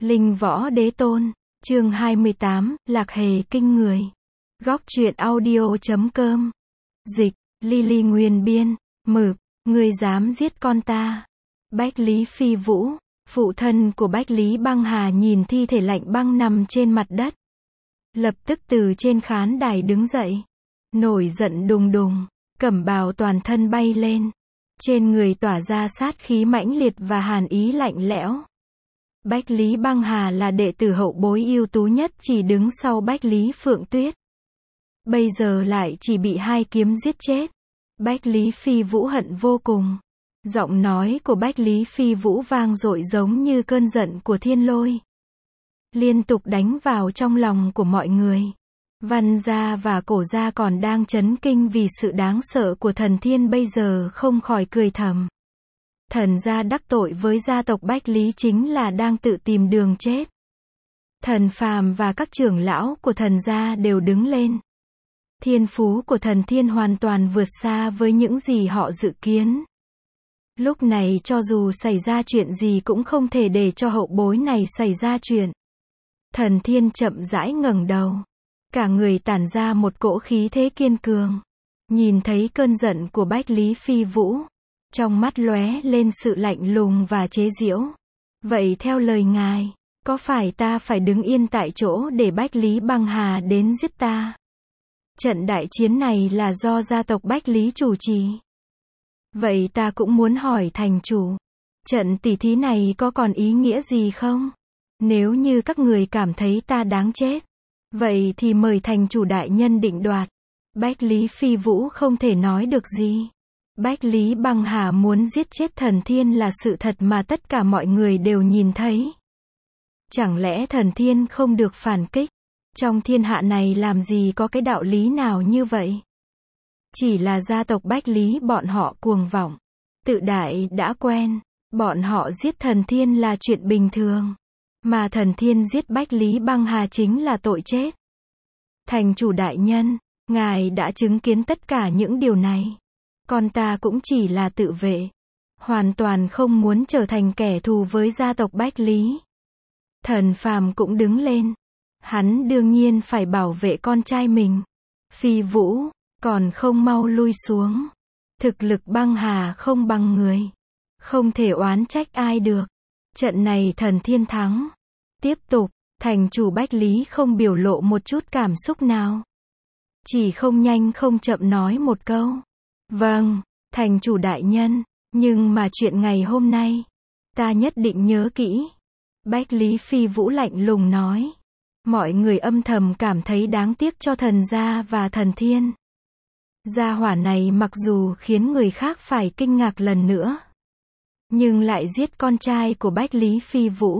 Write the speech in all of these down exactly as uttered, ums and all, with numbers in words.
Linh Võ Đế Tôn, chương hai mươi tám, Lạc Hề kinh người. Góc truyện audio.com. Dịch, Lily Nguyên biên, mực, ngươi dám giết con ta. Bách Lý Phi Vũ, phụ thân của Bách Lý Băng Hà nhìn thi thể lạnh băng nằm trên mặt đất. Lập tức từ trên khán đài đứng dậy. Nổi giận đùng đùng, cẩm bào toàn thân bay lên. Trên người tỏa ra sát khí mãnh liệt và hàn ý lạnh lẽo. Bách Lý Băng Hà là đệ tử hậu bối ưu tú nhất, chỉ đứng sau Bách Lý Phượng Tuyết. Bây giờ lại chỉ bị hai kiếm giết chết. Bách Lý Phi Vũ hận vô cùng. Giọng nói của Bách Lý Phi Vũ vang dội giống như cơn giận của thiên lôi. Liên tục đánh vào trong lòng của mọi người. Văn gia và cổ gia còn đang chấn kinh vì sự đáng sợ của thần thiên bây giờ không khỏi cười thầm. Thần gia đắc tội với gia tộc Bách Lý chính là đang tự tìm đường chết. Thần Phàm và các trưởng lão của thần gia đều đứng lên. Thiên phú của thần thiên hoàn toàn vượt xa với những gì họ dự kiến. Lúc này cho dù xảy ra chuyện gì cũng không thể để cho hậu bối này xảy ra chuyện. Thần thiên chậm rãi ngẩng đầu. Cả người tản ra một cỗ khí thế kiên cường. Nhìn thấy cơn giận của Bách Lý Phi Vũ. Trong mắt lóe lên sự lạnh lùng và chế giễu. Vậy theo lời ngài, có phải ta phải đứng yên tại chỗ để Bách Lý Băng Hà đến giết ta? Trận đại chiến này là do gia tộc Bách Lý chủ trì. Vậy ta cũng muốn hỏi thành chủ. Trận tỉ thí này có còn ý nghĩa gì không? Nếu như các người cảm thấy ta đáng chết, vậy thì mời thành chủ đại nhân định đoạt. Bách Lý Phi Vũ không thể nói được gì. Bách Lý Băng Hà muốn giết chết thần thiên là sự thật mà tất cả mọi người đều nhìn thấy. Chẳng lẽ thần thiên không được phản kích? Trong thiên hạ này làm gì có cái đạo lý nào như vậy? Chỉ là gia tộc Bách Lý bọn họ cuồng vọng, tự đại đã quen, bọn họ giết thần thiên là chuyện bình thường. Mà thần thiên giết Bách Lý Băng Hà chính là tội chết. Thành chủ đại nhân, ngài đã chứng kiến tất cả những điều này. Con ta cũng chỉ là tự vệ. Hoàn toàn không muốn trở thành kẻ thù với gia tộc Bách Lý. Thần Phàm cũng đứng lên. Hắn đương nhiên phải bảo vệ con trai mình. Phi Vũ, còn không mau lui xuống. Thực lực Băng Hà không bằng người. Không thể oán trách ai được. Trận này thần thiên thắng. Tiếp tục, thành chủ Bách Lý không biểu lộ một chút cảm xúc nào. Chỉ không nhanh không chậm nói một câu. Vâng, thành chủ đại nhân, nhưng mà chuyện ngày hôm nay, ta nhất định nhớ kỹ. Bách Lý Phi Vũ lạnh lùng nói. Mọi người âm thầm cảm thấy đáng tiếc cho thần gia và thần thiên. Gia hỏa này mặc dù khiến người khác phải kinh ngạc lần nữa, nhưng lại giết con trai của Bách Lý Phi Vũ.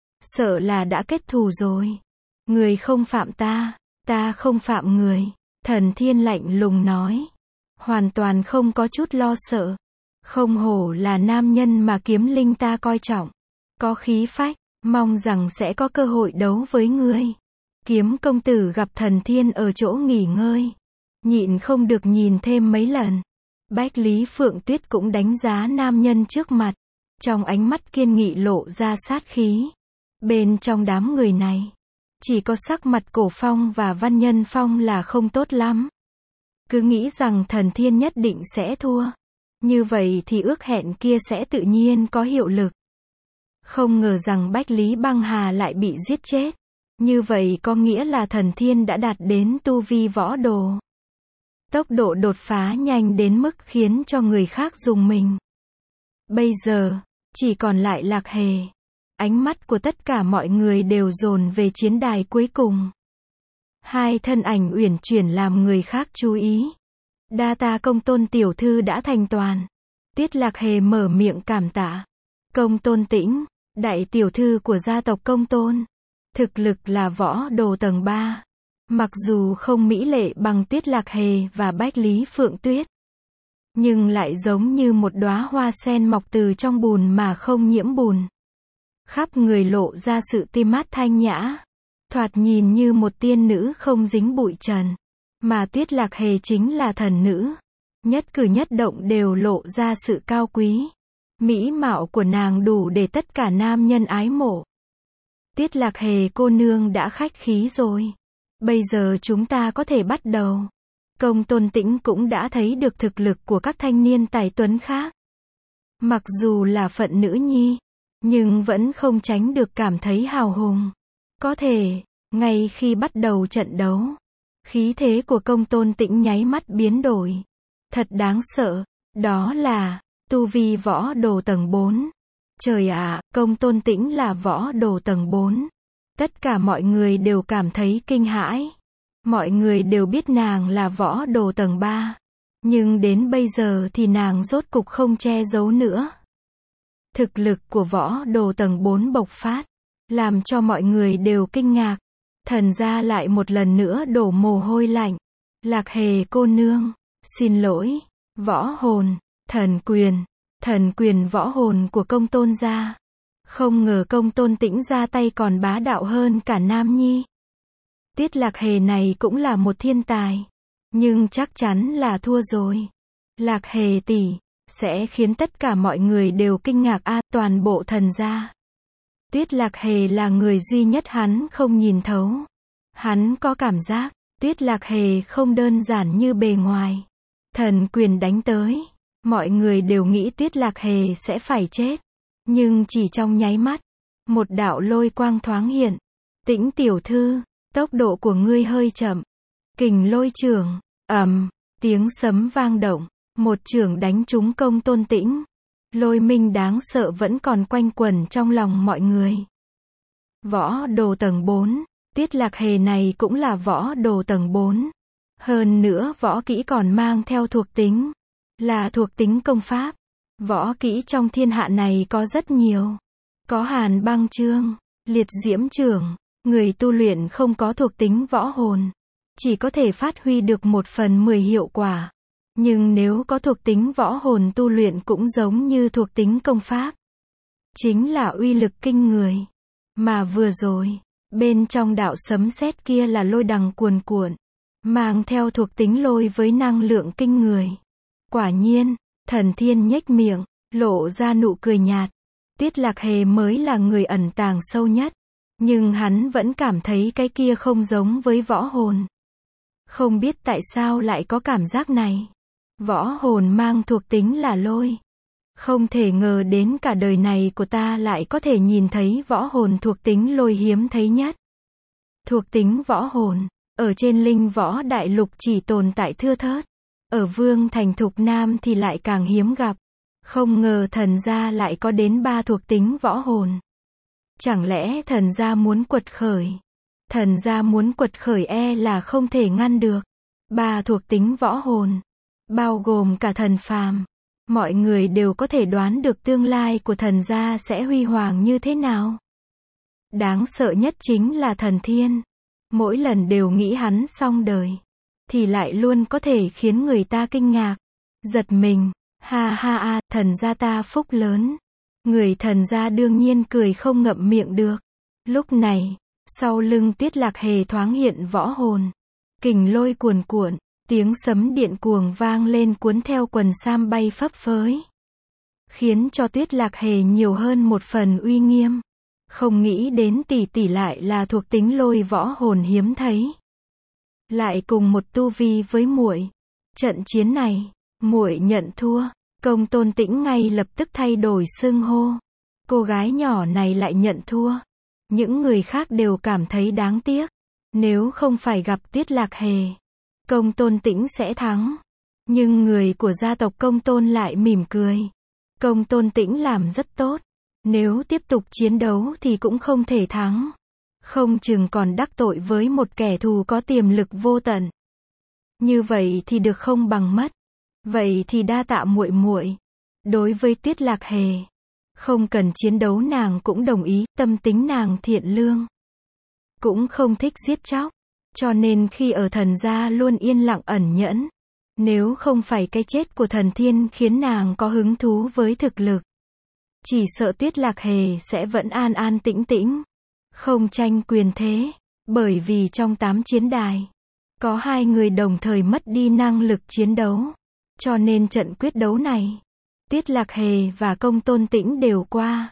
Sợ là đã kết thù rồi. Người không phạm ta, ta không phạm người. Thần thiên lạnh lùng nói. Hoàn toàn không có chút lo sợ. Không hổ là nam nhân mà kiếm linh ta coi trọng. Có khí phách, mong rằng sẽ có cơ hội đấu với ngươi. Kiếm công tử gặp thần thiên ở chỗ nghỉ ngơi. Nhịn không được nhìn thêm mấy lần. Bách Lý Phượng Tuyết cũng đánh giá nam nhân trước mặt. Trong ánh mắt kiên nghị lộ ra sát khí. Bên trong đám người này, chỉ có sắc mặt Cổ Phong và Văn Nhân Phong là không tốt lắm. Cứ nghĩ rằng thần thiên nhất định sẽ thua. Như vậy thì ước hẹn kia sẽ tự nhiên có hiệu lực. Không ngờ rằng Bách Lý Băng Hà lại bị giết chết. Như vậy có nghĩa là thần thiên đã đạt đến tu vi võ đồ. Tốc độ đột phá nhanh đến mức khiến cho người khác rùng mình. Bây giờ, chỉ còn lại Lạc Hề. Ánh mắt của tất cả mọi người đều dồn về chiến đài cuối cùng. Hai thân ảnh uyển chuyển làm người khác chú ý. Đa tạ Công Tôn tiểu thư đã thành toàn. Tuyết Lạc Hề mở miệng cảm tạ. Công Tôn Tĩnh, đại tiểu thư của gia tộc Công Tôn. Thực lực là võ đồ tầng ba. Mặc dù không mỹ lệ bằng Tuyết Lạc Hề và Bách Lý Phượng Tuyết, nhưng lại giống như một đóa hoa sen mọc từ trong bùn mà không nhiễm bùn. Khắp người lộ ra sự tươi mát thanh nhã. Thoạt nhìn như một tiên nữ không dính bụi trần. Mà Tuyết Lạc Hề chính là thần nữ. Nhất cử nhất động đều lộ ra sự cao quý. Mỹ mạo của nàng đủ để tất cả nam nhân ái mộ. Tuyết Lạc Hề cô nương đã khách khí rồi. Bây giờ chúng ta có thể bắt đầu. Công Tôn Tĩnh cũng đã thấy được thực lực của các thanh niên tài tuấn khác. Mặc dù là phận nữ nhi, nhưng vẫn không tránh được cảm thấy hào hùng. Có thể, ngay khi bắt đầu trận đấu, khí thế của Công Tôn Tĩnh nháy mắt biến đổi. Thật đáng sợ, đó là tu vi võ đồ tầng bốn. Trời ạ, Công Tôn Tĩnh là võ đồ tầng bốn. Tất cả mọi người đều cảm thấy kinh hãi. Mọi người đều biết nàng là võ đồ tầng ba. Nhưng đến bây giờ thì nàng rốt cục không che giấu nữa. Thực lực của võ đồ tầng bốn bộc phát, làm cho mọi người đều kinh ngạc. Thần gia lại một lần nữa đổ mồ hôi lạnh. Lạc Hề cô nương, xin lỗi, võ hồn, thần quyền, thần quyền võ hồn của Công Tôn gia. Không ngờ Công Tôn Tĩnh ra tay còn bá đạo hơn cả Nam Nhi. Tuyết Lạc Hề này cũng là một thiên tài, nhưng chắc chắn là thua rồi. Lạc Hề tỷ, sẽ khiến tất cả mọi người đều kinh ngạc a, à, toàn bộ thần gia. Tuyết Lạc Hề là người duy nhất hắn không nhìn thấu. Hắn có cảm giác, Tuyết Lạc Hề không đơn giản như bề ngoài. Thần quyền đánh tới, mọi người đều nghĩ Tuyết Lạc Hề sẽ phải chết. Nhưng chỉ trong nháy mắt, một đạo lôi quang thoáng hiện. Tĩnh tiểu thư, tốc độ của ngươi hơi chậm. Kình lôi chưởng, ầm, tiếng sấm vang động, một chưởng đánh trúng Công Tôn Tĩnh. Lôi minh đáng sợ vẫn còn quanh quẩn trong lòng mọi người. Võ đồ tầng bốn, Tuyết Lạc Hề này cũng là võ đồ tầng bốn. Hơn nữa võ kỹ còn mang theo thuộc tính, là thuộc tính công pháp. Võ kỹ trong thiên hạ này có rất nhiều. Có hàn băng chương, liệt diễm chưởng. Người tu luyện không có thuộc tính võ hồn, chỉ có thể phát huy được một phần mười hiệu quả. Nhưng nếu có thuộc tính võ hồn tu luyện cũng giống như thuộc tính công pháp. Chính là uy lực kinh người. Mà vừa rồi, bên trong đạo sấm sét kia là lôi đằng cuồn cuộn, mang theo thuộc tính lôi với năng lượng kinh người. Quả nhiên, Thần Thiên nhếch miệng, lộ ra nụ cười nhạt. Tuyết Lạc Hề mới là người ẩn tàng sâu nhất. Nhưng hắn vẫn cảm thấy cái kia không giống với võ hồn. Không biết tại sao lại có cảm giác này. Võ hồn mang thuộc tính là lôi. Không thể ngờ đến cả đời này của ta lại có thể nhìn thấy võ hồn thuộc tính lôi hiếm thấy nhất. Thuộc tính võ hồn, ở trên linh võ đại lục chỉ tồn tại thưa thớt. Ở Vương Thành Thục Nam thì lại càng hiếm gặp. Không ngờ thần gia lại có đến ba thuộc tính võ hồn. Chẳng lẽ thần gia muốn quật khởi? Thần gia muốn quật khởi e là không thể ngăn được. Ba thuộc tính võ hồn, bao gồm cả thần phàm. Mọi người đều có thể đoán được tương lai của thần gia sẽ huy hoàng như thế nào. Đáng sợ nhất chính là Thần Thiên. Mỗi lần đều nghĩ hắn xong đời, thì lại luôn có thể khiến người ta kinh ngạc, giật mình. Ha ha ha, thần gia ta phúc lớn. Người thần gia đương nhiên cười không ngậm miệng được. Lúc này, sau lưng Tuyết Lạc Hề thoáng hiện võ hồn. Kình lôi cuồn cuộn, tiếng sấm điện cuồng vang lên cuốn theo quần sam bay phấp phới. Khiến cho Tuyết Lạc Hề nhiều hơn một phần uy nghiêm. Không nghĩ đến tỷ tỷ lại là thuộc tính lôi võ hồn hiếm thấy. Lại cùng một tu vi với muội. Trận chiến này, muội nhận thua. Công Tôn Tĩnh ngay lập tức thay đổi xưng hô. Cô gái nhỏ này lại nhận thua. Những người khác đều cảm thấy đáng tiếc. Nếu không phải gặp Tuyết Lạc Hề, Công Tôn Tĩnh sẽ thắng. Nhưng người của gia tộc Công Tôn lại mỉm cười. Công Tôn Tĩnh làm rất tốt. Nếu tiếp tục chiến đấu thì cũng không thể thắng. Không chừng còn đắc tội với một kẻ thù có tiềm lực vô tận. Như vậy thì được không bằng mất. Vậy thì đa tạ muội muội. Đối với Tuyết Lạc Hề, không cần chiến đấu nàng cũng đồng ý, tâm tính nàng thiện lương. Cũng không thích giết chóc, cho nên khi ở thần gia luôn yên lặng ẩn nhẫn. Nếu không phải cái chết của Thần Thiên khiến nàng có hứng thú với thực lực, chỉ sợ Tuyết Lạc Hề sẽ vẫn an an tĩnh tĩnh, không tranh quyền thế. Bởi vì trong tám chiến đài, có hai người đồng thời mất đi năng lực chiến đấu. Cho nên trận quyết đấu này, Tuyết Lạc Hề và Công Tôn Tĩnh đều qua.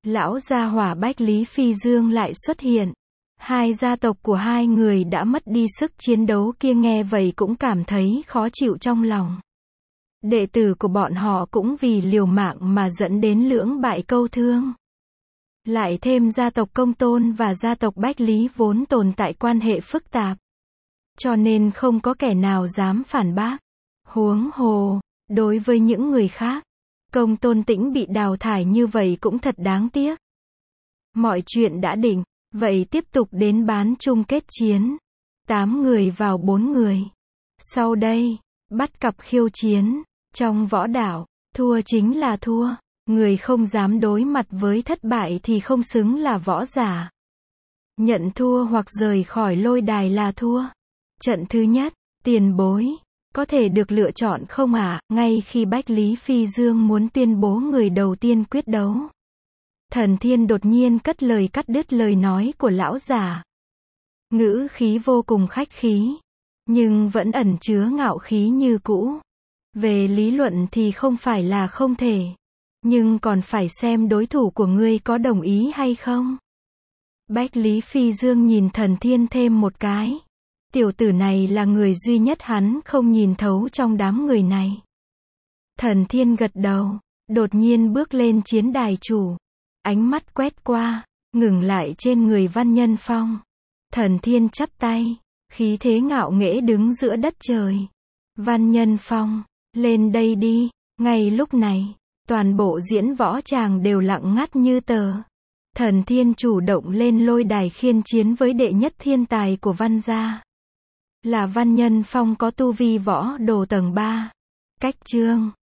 Lão gia hỏa Bách Lý Phi Dương lại xuất hiện. Hai gia tộc của hai người đã mất đi sức chiến đấu kia nghe vậy cũng cảm thấy khó chịu trong lòng. Đệ tử của bọn họ cũng vì liều mạng mà dẫn đến lưỡng bại câu thương. Lại thêm gia tộc Công Tôn và gia tộc Bách Lý vốn tồn tại quan hệ phức tạp. Cho nên không có kẻ nào dám phản bác. Huống hồ, đối với những người khác, Công Tôn Tĩnh bị đào thải như vậy cũng thật đáng tiếc. Mọi chuyện đã định, vậy tiếp tục đến bán chung kết chiến. Tám người vào bốn người. Sau đây, bắt cặp khiêu chiến. Trong võ đạo, thua chính là thua. Người không dám đối mặt với thất bại thì không xứng là võ giả. Nhận thua hoặc rời khỏi lôi đài là thua. Trận thứ nhất, tiền bối, có thể được lựa chọn không ạ? À? Ngay khi Bách Lý Phi Dương muốn tuyên bố người đầu tiên quyết đấu, Thần Thiên đột nhiên cất lời cắt đứt lời nói của lão giả. Ngữ khí vô cùng khách khí, nhưng vẫn ẩn chứa ngạo khí như cũ. Về lý luận thì không phải là không thể, nhưng còn phải xem đối thủ của ngươi có đồng ý hay không. Bách Lý Phi Dương nhìn Thần Thiên thêm một cái. Tiểu tử này là người duy nhất hắn không nhìn thấu trong đám người này. Thần Thiên gật đầu, đột nhiên bước lên chiến đài chủ. Ánh mắt quét qua, ngừng lại trên người Văn Nhân Phong. Thần Thiên chắp tay, khí thế ngạo nghễ đứng giữa đất trời. Văn Nhân Phong, lên đây đi. Ngay lúc này, toàn bộ diễn võ tràng đều lặng ngắt như tờ. Thần Thiên chủ động lên lôi đài khiên chiến với đệ nhất thiên tài của Văn gia. Là Văn Nhân Phong có tu vi võ đồ tầng ba. Cách chương